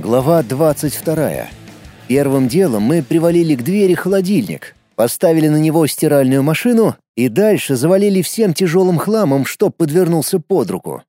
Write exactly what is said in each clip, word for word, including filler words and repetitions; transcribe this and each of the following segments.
Глава двадцать вторая. Первым делом мы привалили к двери холодильник, поставили на него стиральную машину и дальше завалили всем тяжелым хламом, что подвернулся под руку.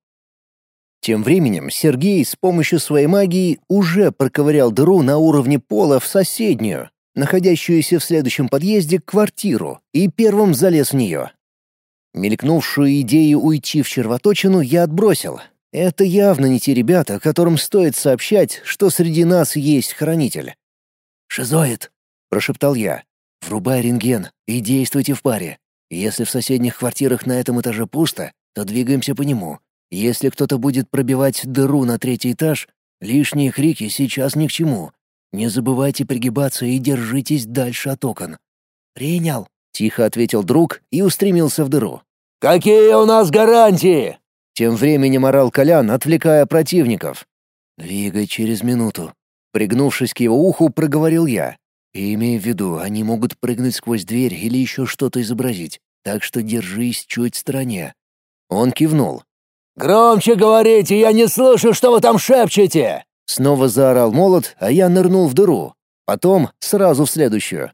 Тем временем Сергей с помощью своей магии уже проковырял дыру на уровне пола в соседнюю, находящуюся в следующем подъезде, квартиру, и первым залез в нее. Мелькнувшую идею уйти в червоточину я отбросил. Это явно не те ребята, которым стоит сообщать, что среди нас есть хранитель. «Шизоид», — прошептал я, — «врубай рентген и действуйте в паре. Если в соседних квартирах на этом этаже пусто, то двигаемся по нему. Если кто-то будет пробивать дыру на третий этаж, лишние крики сейчас ни к чему. Не забывайте пригибаться и держитесь дальше от окон». «Принял», — тихо ответил друг и устремился в дыру. «Какие у нас гарантии?» Тем временем орал Колян, отвлекая противников. «Двигай через минуту». Пригнувшись к его уху, проговорил я. И имея в виду, они могут прыгнуть сквозь дверь или еще что-то изобразить, так что держись чуть в стороне. Он кивнул. «Громче говорите, я не слышу, что вы там шепчете!» Снова заорал молот, а я нырнул в дыру. Потом сразу в следующую.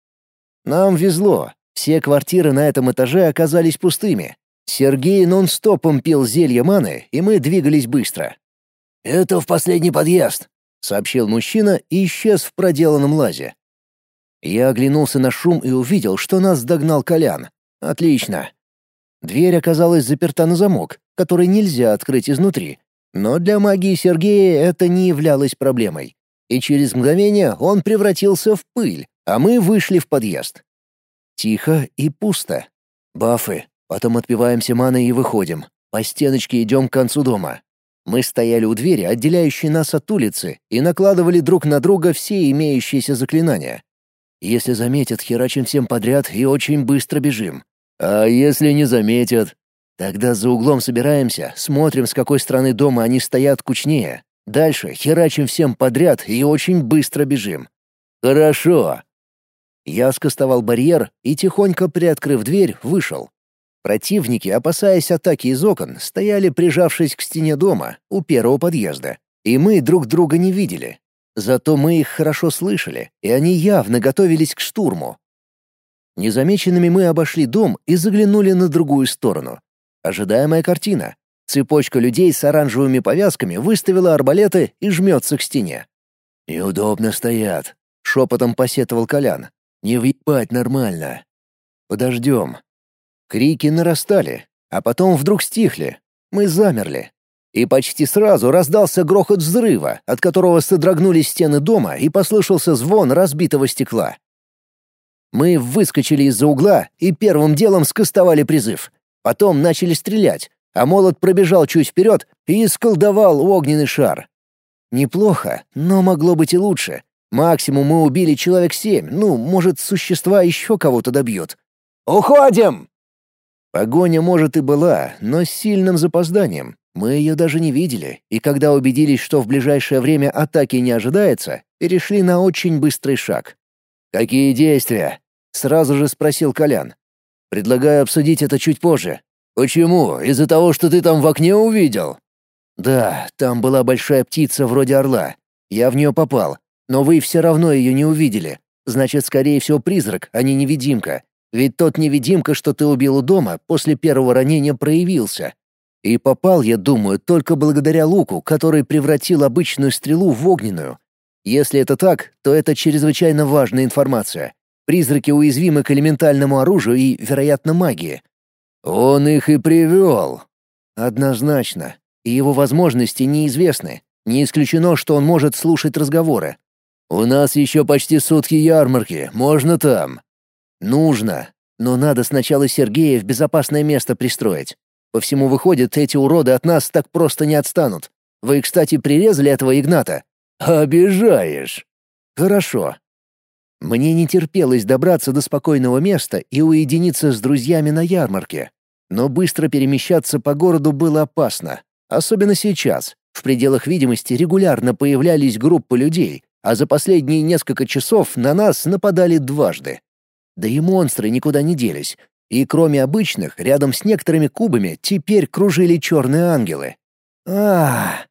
Нам везло. Все квартиры на этом этаже оказались пустыми. Сергей нон-стопом пил зелье маны, и мы двигались быстро. «Это в последний подъезд», — сообщил мужчина и исчез в проделанном лазе. Я оглянулся на шум и увидел, что нас догнал Колян. Отлично. Дверь оказалась заперта на замок, который нельзя открыть изнутри. Но для магии Сергея это не являлось проблемой. И через мгновение он превратился в пыль, а мы вышли в подъезд. Тихо и пусто. Бафы. Потом отпиваемся маной и выходим. По стеночке идем к концу дома. Мы стояли у двери, отделяющей нас от улицы, и накладывали друг на друга все имеющиеся заклинания. Если заметят, херачим всем подряд и очень быстро бежим. А если не заметят? Тогда за углом собираемся, смотрим, с какой стороны дома они стоят кучнее. Дальше херачим всем подряд и очень быстро бежим. Хорошо. Я скостовал барьер и, тихонько приоткрыв дверь, вышел. Противники, опасаясь атаки из окон, стояли, прижавшись к стене дома, у первого подъезда, и мы друг друга не видели. Зато мы их хорошо слышали, и они явно готовились к штурму. Незамеченными мы обошли дом и заглянули на другую сторону. Ожидаемая картина. Цепочка людей с оранжевыми повязками выставила арбалеты и жмется к стене. «Неудобно стоят», — шепотом посетовал Колян. «Не въебать нормально. Подождем». Крики нарастали, а потом вдруг стихли. Мы замерли. И почти сразу раздался грохот взрыва, от которого содрогнулись стены дома и послышался звон разбитого стекла. Мы выскочили из-за угла и первым делом скостовали призыв. Потом начали стрелять, а молот пробежал чуть вперед и исколдовал огненный шар. Неплохо, но могло быть и лучше. Максимум мы убили человек семь, ну, может, существа еще кого-то добьют. «Уходим!» Погоня, может, и была, но с сильным запозданием. Мы ее даже не видели, и когда убедились, что в ближайшее время атаки не ожидается, перешли на очень быстрый шаг. «Какие действия?» — сразу же спросил Колян. «Предлагаю обсудить это чуть позже». «Почему? Из-за того, что ты там в окне увидел?» «Да, там была большая птица вроде орла. Я в нее попал, но вы все равно ее не увидели. Значит, скорее всего, призрак, а не невидимка. Ведь тот невидимка, что ты убил у дома, после первого ранения проявился. И попал, я думаю, только благодаря луку, который превратил обычную стрелу в огненную. Если это так, то это чрезвычайно важная информация. Призраки уязвимы к элементальному оружию и, вероятно, магии». «Он их и привел». «Однозначно. И его возможности неизвестны. Не исключено, что он может слушать разговоры». «У нас еще почти сутки ярмарки. Можно там?» «Нужно. Но надо сначала Сергея в безопасное место пристроить. По всему выходит, эти уроды от нас так просто не отстанут. Вы, кстати, прирезали этого Игната?» «Обижаешь». «Хорошо». Мне не терпелось добраться до спокойного места и уединиться с друзьями на ярмарке. Но быстро перемещаться по городу было опасно. Особенно сейчас. В пределах видимости регулярно появлялись группы людей, а за последние несколько часов на нас нападали дважды. Да и монстры никуда не делись. И кроме обычных, рядом с некоторыми кубами теперь кружили черные ангелы. Ах!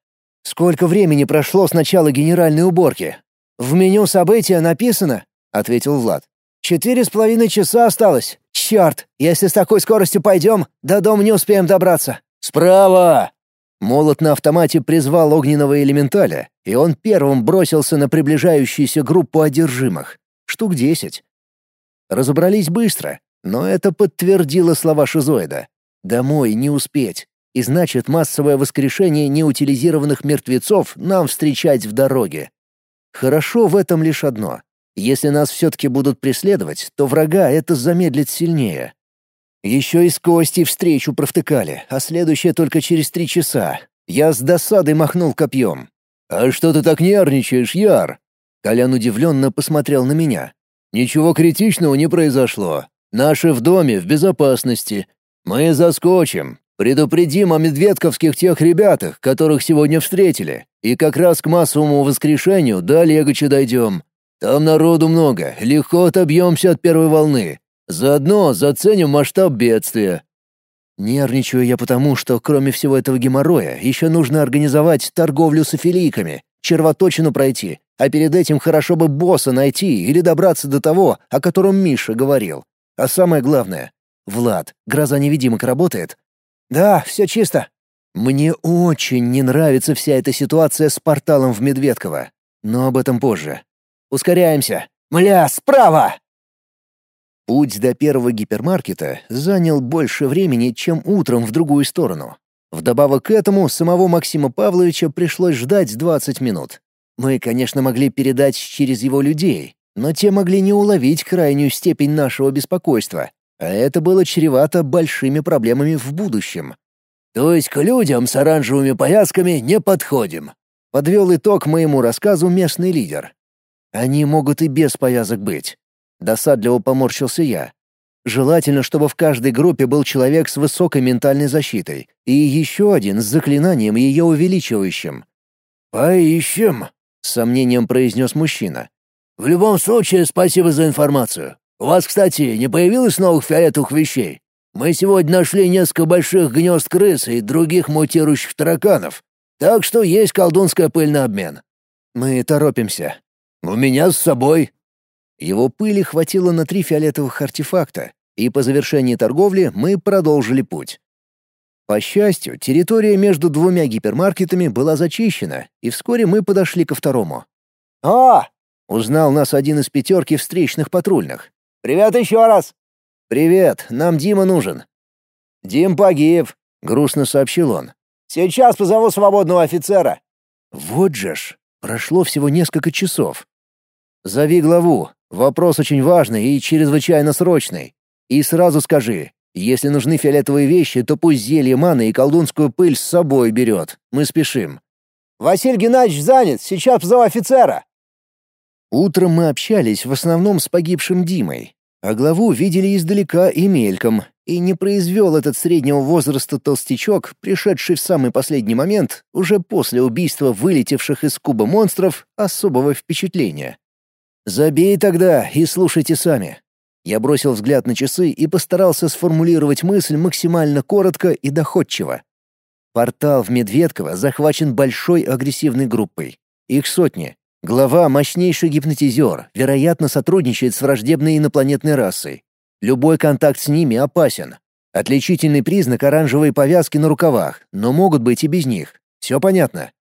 «Сколько времени прошло с начала генеральной уборки?» «В меню события написано», — ответил Влад. «Четыре с половиной часа осталось. Черт, если с такой скоростью пойдем, до дома не успеем добраться». «Справа!» Молот на автомате призвал огненного элементаля, и он первым бросился на приближающуюся группу одержимых. Штук десять. Разобрались быстро, но это подтвердило слова шизоида. Домой не успеть. И значит, массовое воскрешение неутилизированных мертвецов нам встречать в дороге. Хорошо в этом лишь одно. Если нас все-таки будут преследовать, то врага это замедлит сильнее. Еще и с Костей встречу провтыкали, а следующее только через три часа. Я с досадой махнул копьем. «А что ты так нервничаешь, Яр?» Колян удивленно посмотрел на меня. «Ничего критичного не произошло. Наши в доме, в безопасности. Мы заскочим. Предупредим о медведковских тех ребятах, которых сегодня встретили. И как раз к массовому воскрешению до Олегача дойдем. Там народу много, легко отобьемся от первой волны. Заодно заценим масштаб бедствия». Нервничаю я потому, что кроме всего этого геморроя еще нужно организовать торговлю с афилийками, червоточину пройти, а перед этим хорошо бы босса найти или добраться до того, о котором Миша говорил. А самое главное — Влад, гроза невидимок работает? «Да, все чисто». Мне очень не нравится вся эта ситуация с порталом в Медведково, но об этом позже. Ускоряемся. Мля, справа! Путь до первого гипермаркета занял больше времени, чем утром в другую сторону. Вдобавок к этому самого Максима Павловича пришлось ждать двадцать минут. Мы, конечно, могли передать через его людей, но те могли не уловить крайнюю степень нашего беспокойства, а это было чревато большими проблемами в будущем. «То есть к людям с оранжевыми повязками не подходим», — подвел итог моему рассказу местный лидер. «Они могут и без повязок быть». Досадливо поморщился я. Желательно, чтобы в каждой группе был человек с высокой ментальной защитой и еще один с заклинанием ее увеличивающим. «Поищем», — с сомнением произнес мужчина. «В любом случае, спасибо за информацию. У вас, кстати, не появилось новых фиолетовых вещей? Мы сегодня нашли несколько больших гнезд крыс и других мутирующих тараканов, так что есть колдунская пыль на обмен». «Мы торопимся». «У меня с собой». Его пыли хватило на три фиолетовых артефакта, и по завершении торговли мы продолжили путь. По счастью, территория между двумя гипермаркетами была зачищена, и вскоре мы подошли ко второму. «О!» — узнал нас один из пятерки встречных патрульных. «Привет еще раз!» «Привет, нам Дима нужен». «Дим погиб», — грустно сообщил он. «Сейчас позову свободного офицера». Вот же ж, прошло всего несколько часов. «Зови главу. Вопрос очень важный и чрезвычайно срочный. И сразу скажи, если нужны фиолетовые вещи, то пусть зелье маны и колдунскую пыль с собой берет. Мы спешим». «Василий Геннадьевич занят. Сейчас позову офицера». Утром мы общались в основном с погибшим Димой, а главу видели издалека и мельком, и не произвел этот среднего возраста толстячок, пришедший в самый последний момент, уже после убийства вылетевших из куба монстров, особого впечатления. «Забей тогда и слушайте сами». Я бросил взгляд на часы и постарался сформулировать мысль максимально коротко и доходчиво. Портал в Медведково захвачен большой агрессивной группой. Их сотни. Глава — мощнейший гипнотизер, вероятно, сотрудничает с враждебной инопланетной расой. Любой контакт с ними опасен. Отличительный признак — оранжевые повязки на рукавах, но могут быть и без них. Все понятно?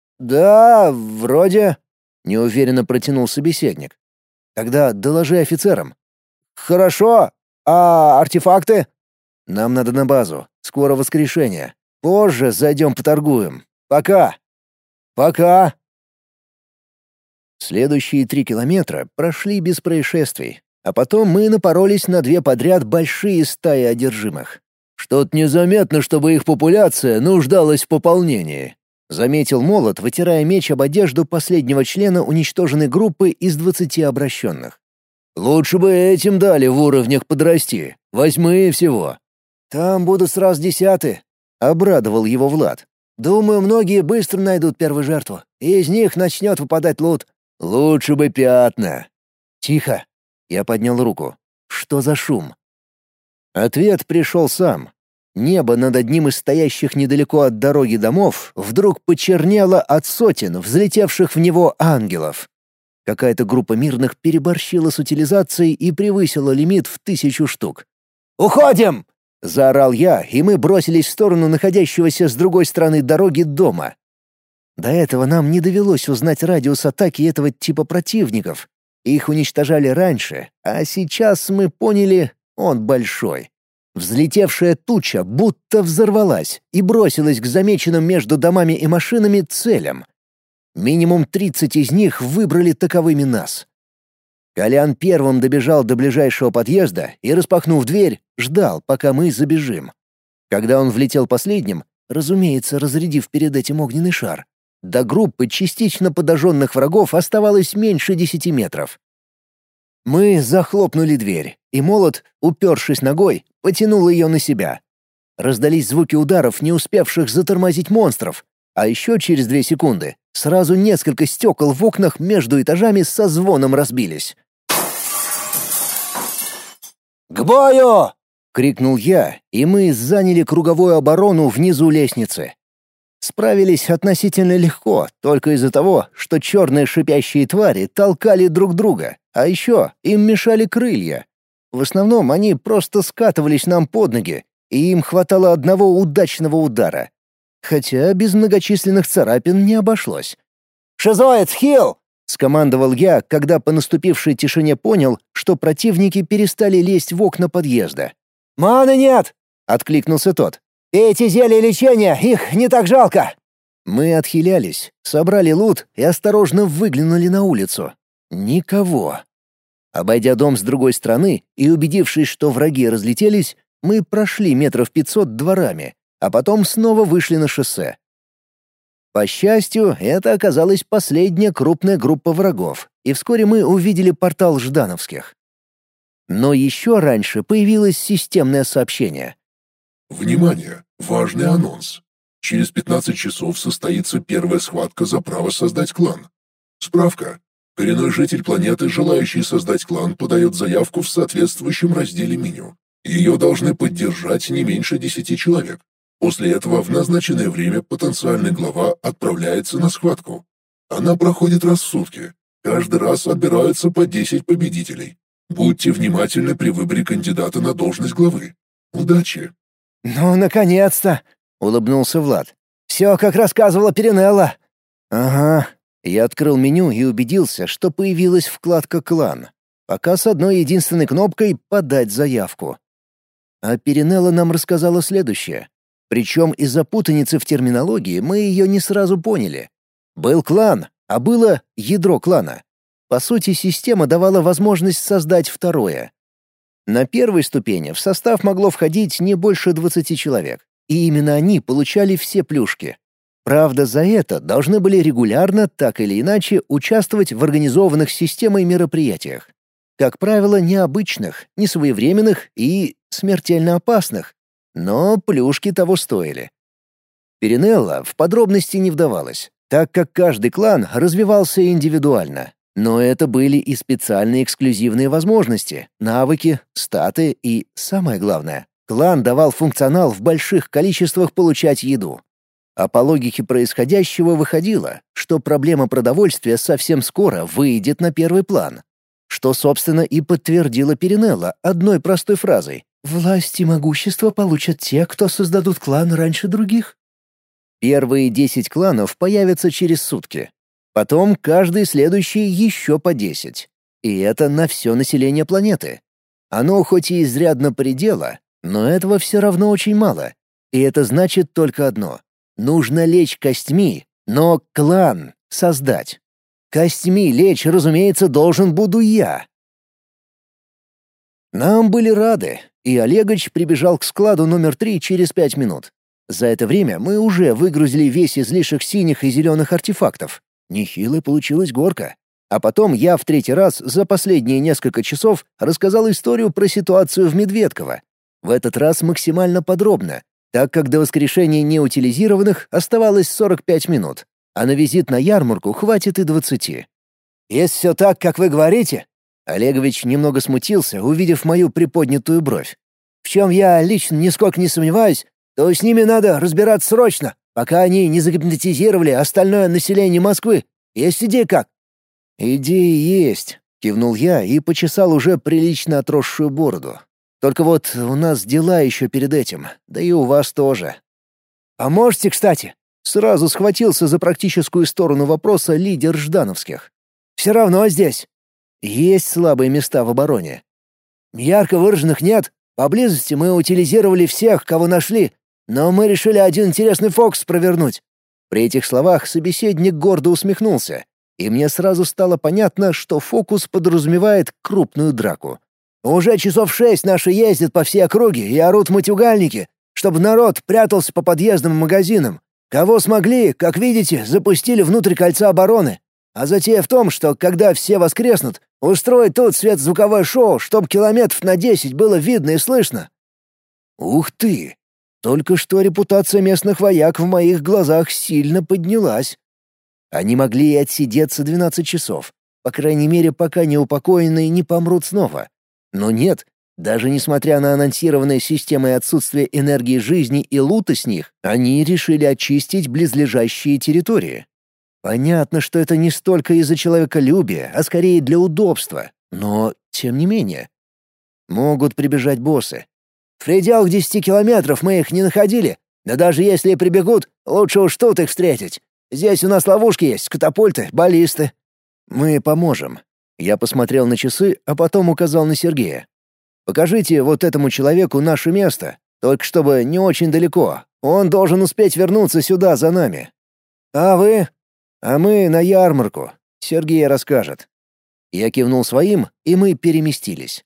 «Да, вроде...» — неуверенно протянул собеседник. «Тогда доложи офицерам». «Хорошо. А артефакты?» «Нам надо на базу. Скоро воскрешение. Позже зайдем поторгуем. Пока». «Пока». Следующие три километра прошли без происшествий, а потом мы напоролись на две подряд большие стаи одержимых. «Что-то незаметно, чтобы их популяция нуждалась в пополнении», — заметил Молот, вытирая меч об одежду последнего члена уничтоженной группы из двадцати обращенных. «Лучше бы этим дали в уровнях подрасти. Восьмые всего». «Там будут сразу десятые», — обрадовал его Влад. «Думаю, многие быстро найдут первую жертву, и из них начнет выпадать лут». «Лучше бы пятна». «Тихо!» — я поднял руку. «Что за шум?» Ответ пришел сам. Небо над одним из стоящих недалеко от дороги домов вдруг почернело от сотен взлетевших в него ангелов. Какая-то группа мирных переборщила с утилизацией и превысила лимит в тысячу штук. «Уходим!» — заорал я, и мы бросились в сторону находящегося с другой стороны дороги дома. До этого нам не довелось узнать радиус атаки этого типа противников. Их уничтожали раньше, а сейчас мы поняли, он большой. Взлетевшая туча будто взорвалась и бросилась к замеченным между домами и машинами целям. Минимум тридцать из них выбрали таковыми нас. Колян первым добежал до ближайшего подъезда и, распахнув дверь, ждал, пока мы забежим. Когда он влетел последним, разумеется, разрядив перед этим огненный шар, до группы частично подожженных врагов оставалось меньше десяти метров. Мы захлопнули дверь, и молот, упершись ногой, потянул ее на себя. Раздались звуки ударов, не успевших затормозить монстров, а еще через две секунды сразу несколько стекол в окнах между этажами со звоном разбились. «К бою!» — крикнул я, и мы заняли круговую оборону внизу лестницы. Справились относительно легко, только из-за того, что черные шипящие твари толкали друг друга, а еще им мешали крылья. В основном они просто скатывались нам под ноги, и им хватало одного удачного удара. Хотя без многочисленных царапин не обошлось. «Шизоид, хил!» — скомандовал я, когда по наступившей тишине понял, что противники перестали лезть в окна подъезда. «Маны нет!» — откликнулся тот. «Эти зелья лечения, их не так жалко!» Мы отхилялись, собрали лут и осторожно выглянули на улицу. Никого. Обойдя дом с другой стороны и убедившись, что враги разлетелись, мы прошли метров пятьсот дворами, а потом снова вышли на шоссе. По счастью, это оказалась последняя крупная группа врагов, и вскоре мы увидели портал Ждановских. Но еще раньше появилось системное сообщение. Внимание! Важный анонс. Через пятнадцать часов состоится первая схватка за право создать клан. Справка. Коренной житель планеты, желающий создать клан, подает заявку в соответствующем разделе меню. Ее должны поддержать не меньше десяти человек. После этого в назначенное время потенциальный глава отправляется на схватку. Она проходит раз в сутки. Каждый раз отбираются по десять победителей. Будьте внимательны при выборе кандидата на должность главы. Удачи! «Ну, наконец-то!» — улыбнулся Влад. «Все, как рассказывала Перинелла». «Ага». Я открыл меню и убедился, что появилась вкладка «Клан». Пока с одной единственной кнопкой «Подать заявку». А Перинелла нам рассказала следующее. Причем из-за путаницы в терминологии мы ее не сразу поняли. Был клан, а было ядро клана. По сути, система давала возможность создать второе. На первой ступени в состав могло входить не больше двадцати человек, и именно они получали все плюшки. Правда, за это должны были регулярно, так или иначе, участвовать в организованных системой мероприятиях. Как правило, необычных, несвоевременных и смертельно опасных. Но плюшки того стоили. Перинелла в подробности не вдавалась, так как каждый клан развивался индивидуально. Но это были и специальные эксклюзивные возможности, навыки, статы и, самое главное, клан давал функционал в больших количествах получать еду. А по логике происходящего выходило, что проблема продовольствия совсем скоро выйдет на первый план. Что, собственно, и подтвердила Перинелла одной простой фразой: «Власть и могущество получат те, кто создадут клан раньше других». Первые десять кланов появятся через сутки. Потом каждый следующий еще по десять. И это на все население планеты. Оно хоть и изрядно предела, но этого все равно очень мало. И это значит только одно. Нужно лечь костьми, но клан создать. Костьми лечь, разумеется, должен буду я. Нам были рады, и Олегович прибежал к складу номер три через пять минут. За это время мы уже выгрузили весь излишек синих и зеленых артефактов. Нехилая получилась горка. А потом я в третий раз за последние несколько часов рассказал историю про ситуацию в Медведково. В этот раз максимально подробно, так как до воскрешения неутилизированных оставалось сорок пять минут, а на визит на ярмарку хватит и двадцати. «Если все так, как вы говорите...» Олегович немного смутился, увидев мою приподнятую бровь. в чем я лично нисколько не сомневаюсь, то с ними надо разбираться срочно, пока они не загипнотизировали остальное население Москвы. Есть идея как?» «Идеи есть», — кивнул я и почесал уже прилично отросшую бороду. «Только вот у нас дела еще перед этим, да и у вас тоже». «Поможете, кстати?» — сразу схватился за практическую сторону вопроса лидер Ждановских. «Все равно здесь. Есть слабые места в обороне». «Ярко выраженных нет. Поблизости мы утилизировали всех, кого нашли, но мы решили один интересный фокус провернуть». При этих словах собеседник гордо усмехнулся, и мне сразу стало понятно, что фокус подразумевает крупную драку. «Уже часов шесть наши ездят по всей округе и орут матюгальники, чтобы народ прятался по подъездам и магазинам. Кого смогли, как видите, запустили внутрь кольца обороны. А затея в том, что, когда все воскреснут, устроить тут светозвуковое шоу, чтобы километров на десять было видно и слышно». «Ух ты! Только что репутация местных вояк в моих глазах сильно поднялась. Они могли и отсидеться двенадцать часов, по крайней мере, пока неупокоенные не помрут снова. Но нет, даже несмотря на анонсированные системой отсутствие энергии жизни и лута с них, они решили очистить близлежащие территории. Понятно, что это не столько из-за человеколюбия, а скорее для удобства, но тем не менее. Могут прибежать боссы. «В пределах десяти километров мы их не находили, да даже если и прибегут, лучше уж тут их встретить. Здесь у нас ловушки есть, катапульты, баллисты». «Мы поможем». Я посмотрел на часы, а потом указал на Сергея. «Покажите вот этому человеку наше место, только чтобы не очень далеко. Он должен успеть вернуться сюда за нами». «А вы?» «А мы на ярмарку. Сергей расскажет». Я кивнул своим, и мы переместились.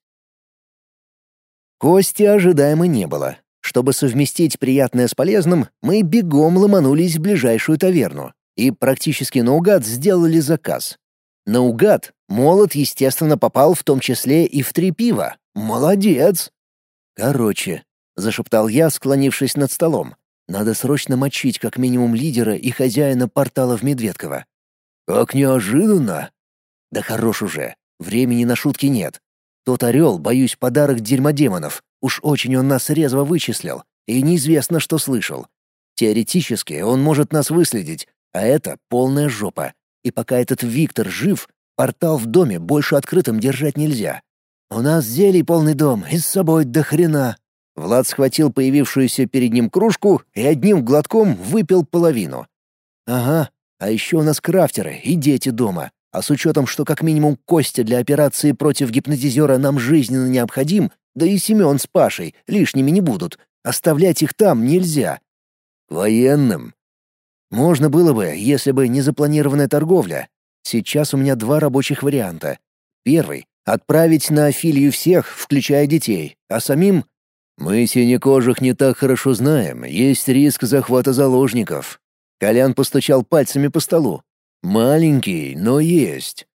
Кости ожидаемо не было. Чтобы совместить приятное с полезным, мы бегом ломанулись в ближайшую таверну и практически наугад сделали заказ. Наугад молот, естественно, попал в том числе и в три пива. Молодец! «Короче», — зашептал я, склонившись над столом, «надо срочно мочить как минимум лидера и хозяина портала в Медведково». «Как неожиданно!» «Да хорош уже, времени на шутки нет. Тот орел, боюсь, подарок дерьмодемонов. Уж очень он нас резво вычислил, и неизвестно, что слышал. Теоретически он может нас выследить, а это полная жопа. И пока этот Виктор жив, портал в доме больше открытым держать нельзя. У нас зелий полный дом, и с собой до хрена». Влад схватил появившуюся перед ним кружку и одним глотком выпил половину. «Ага, а еще у нас крафтеры и дети дома. А с учетом, что как минимум Костя для операции против гипнотизера нам жизненно необходим, да и Семен с Пашей лишними не будут, оставлять их там нельзя. Военным. Можно было бы, если бы не запланированная торговля. Сейчас у меня два рабочих варианта. Первый — отправить на Афилию всех, включая детей, а самим... Мы синекожих не так хорошо знаем, есть риск захвата заложников. Колян постучал пальцами по столу. Маленький, но есть.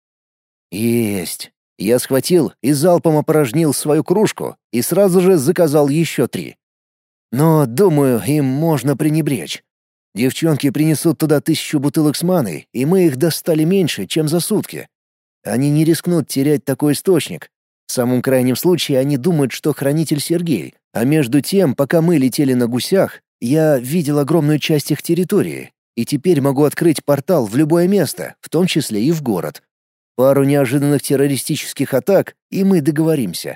Есть. Я схватил и залпом опорожнил свою кружку и сразу же заказал еще три. Но, думаю, им можно пренебречь. Девчонки принесут туда тысячу бутылок с маной, и мы их достали меньше, чем за сутки. Они не рискнут терять такой источник. В самом крайнем случае они думают, что хранитель Сергей, а между тем, пока мы летели на гусях, я видел огромную часть их территории, и теперь могу открыть портал в любое место, в том числе и в город. Пару неожиданных террористических атак, и мы договоримся.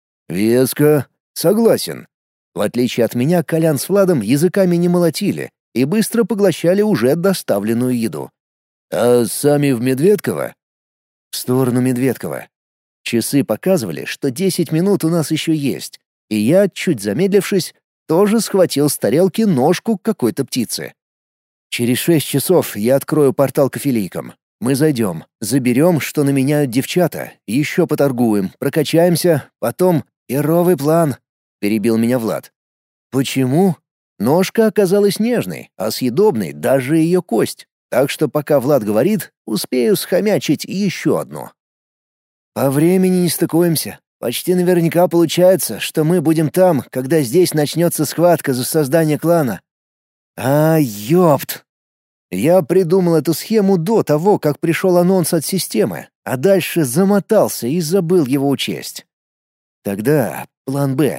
Веско. Согласен. В отличие от меня, Колян с Владом языками не молотили и быстро поглощали уже доставленную еду. А сами в Медведково? В сторону Медведково. Часы показывали, что десять минут у нас еще есть, и я, чуть замедлившись, тоже схватил с тарелки ножку какой-то птицы. Через шесть часов я открою портал к Афилийкам. Мы зайдем, заберем, что наменяют девчата, еще поторгуем, прокачаемся, потом херовый план», — перебил меня Влад. «Почему?» Ножка оказалась нежной, а съедобной даже ее кость, так что пока Влад говорит, успею схомячить еще одну. «По времени не стыкуемся. Почти наверняка получается, что мы будем там, когда здесь начнется схватка за создание клана». «А, ёпт!» Я придумал эту схему до того, как пришел анонс от системы, а дальше замотался и забыл его учесть. Тогда план «Б».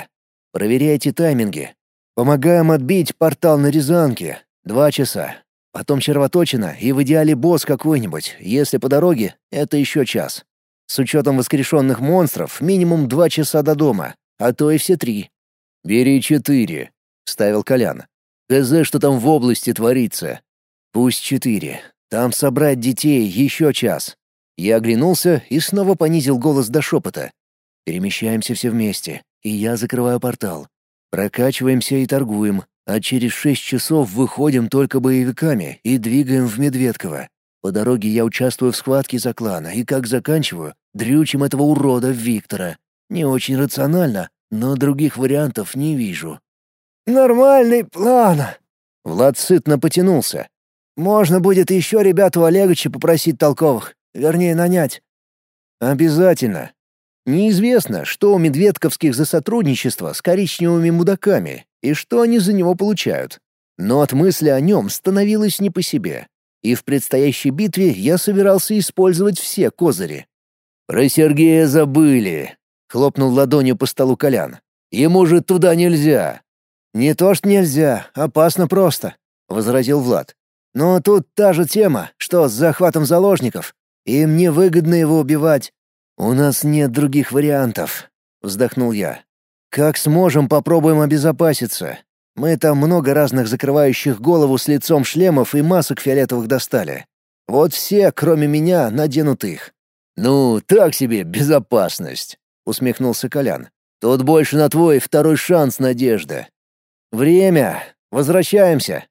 Проверяйте тайминги. Помогаем отбить портал на Рязанке. Два часа. Потом червоточина и в идеале босс какой-нибудь. Если по дороге, это еще час. С учетом воскрешенных монстров минимум два часа до дома, а то и все три. «Бери четыре», — вставил Колян. «ГЗ, что там в области творится». «Пусть четыре. Там собрать детей еще час». Я оглянулся и снова понизил голос до шепота. «Перемещаемся все вместе, и я закрываю портал. Прокачиваемся и торгуем, а через шесть часов выходим только боевиками и двигаем в Медведково. По дороге я участвую в схватке за клан, и как заканчиваю, дрючим этого урода Виктора. Не очень рационально, но других вариантов не вижу». «Нормальный план!» Влад сытно потянулся. «Можно будет еще ребят у Олеговича попросить толковых, вернее, нанять». «Обязательно. Неизвестно, что у медведковских за сотрудничество с коричневыми мудаками и что они за него получают. Но от мысли о нем становилось не по себе. И в предстоящей битве я собирался использовать все козыри». «Про Сергея забыли», — хлопнул ладонью по столу Колян. «Ему же туда нельзя». «Не то что нельзя, опасно просто», — возразил Влад. «Но тут та же тема, что с захватом заложников. Им невыгодно его убивать». «У нас нет других вариантов», — вздохнул я. «Как сможем, попробуем обезопаситься. Мы там много разных закрывающих голову с лицом шлемов и масок фиолетовых достали. Вот все, кроме меня, наденут их». «Ну, так себе безопасность», — усмехнулся Колян. «Тут больше на твой второй шанс надежда». «Время. Возвращаемся».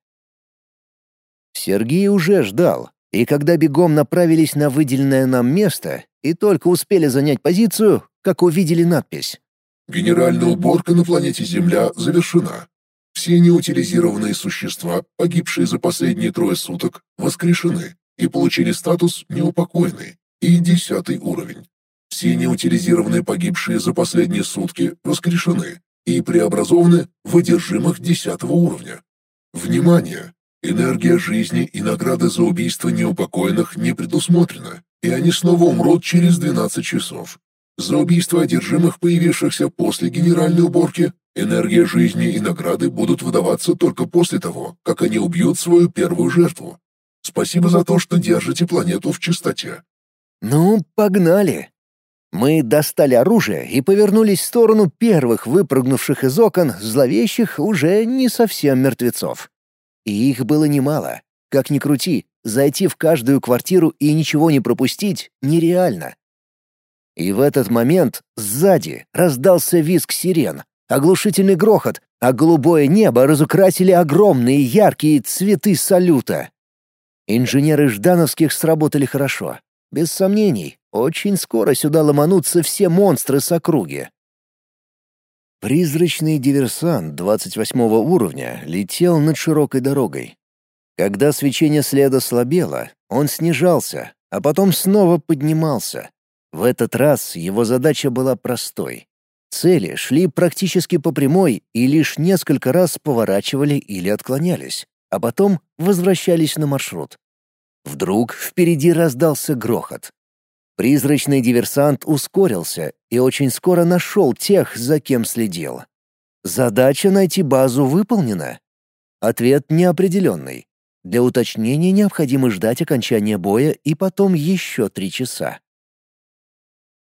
Сергей уже ждал, и когда бегом направились на выделенное нам место и только успели занять позицию, как увидели надпись. «Генеральная уборка на планете Земля завершена. Все неутилизированные существа, погибшие за последние трое суток, воскрешены и получили статус «неупокоенный» и десятый уровень. Все неутилизированные погибшие за последние сутки воскрешены и преобразованы в одержимых десятого уровня. Внимание! Энергия жизни и награды за убийство неупокоенных не предусмотрена, и они снова умрут через двенадцать часов. За убийство одержимых, появившихся после генеральной уборки, энергия жизни и награды будут выдаваться только после того, как они убьют свою первую жертву. Спасибо за то, что держите планету в чистоте». «Ну, погнали». Мы достали оружие и повернулись в сторону первых выпрыгнувших из окон зловещих уже не совсем мертвецов. И их было немало. Как ни крути, зайти в каждую квартиру и ничего не пропустить нереально. И в этот момент сзади раздался визг сирен, оглушительный грохот, а голубое небо разукрасили огромные яркие цветы салюта. Инженеры ждановских сработали хорошо. Без сомнений, очень скоро сюда ломанутся все монстры с округи. Призрачный диверсант двадцать восьмого уровня летел над широкой дорогой. Когда свечение следа слабело, он снижался, а потом снова поднимался. В этот раз его задача была простой. Цели шли практически по прямой и лишь несколько раз поворачивали или отклонялись, а потом возвращались на маршрут. Вдруг впереди раздался грохот. Призрачный диверсант ускорился и очень скоро нашел тех, за кем следил. Задача найти базу выполнена. Ответ неопределенный. Для уточнения необходимо ждать окончания боя и потом еще три часа.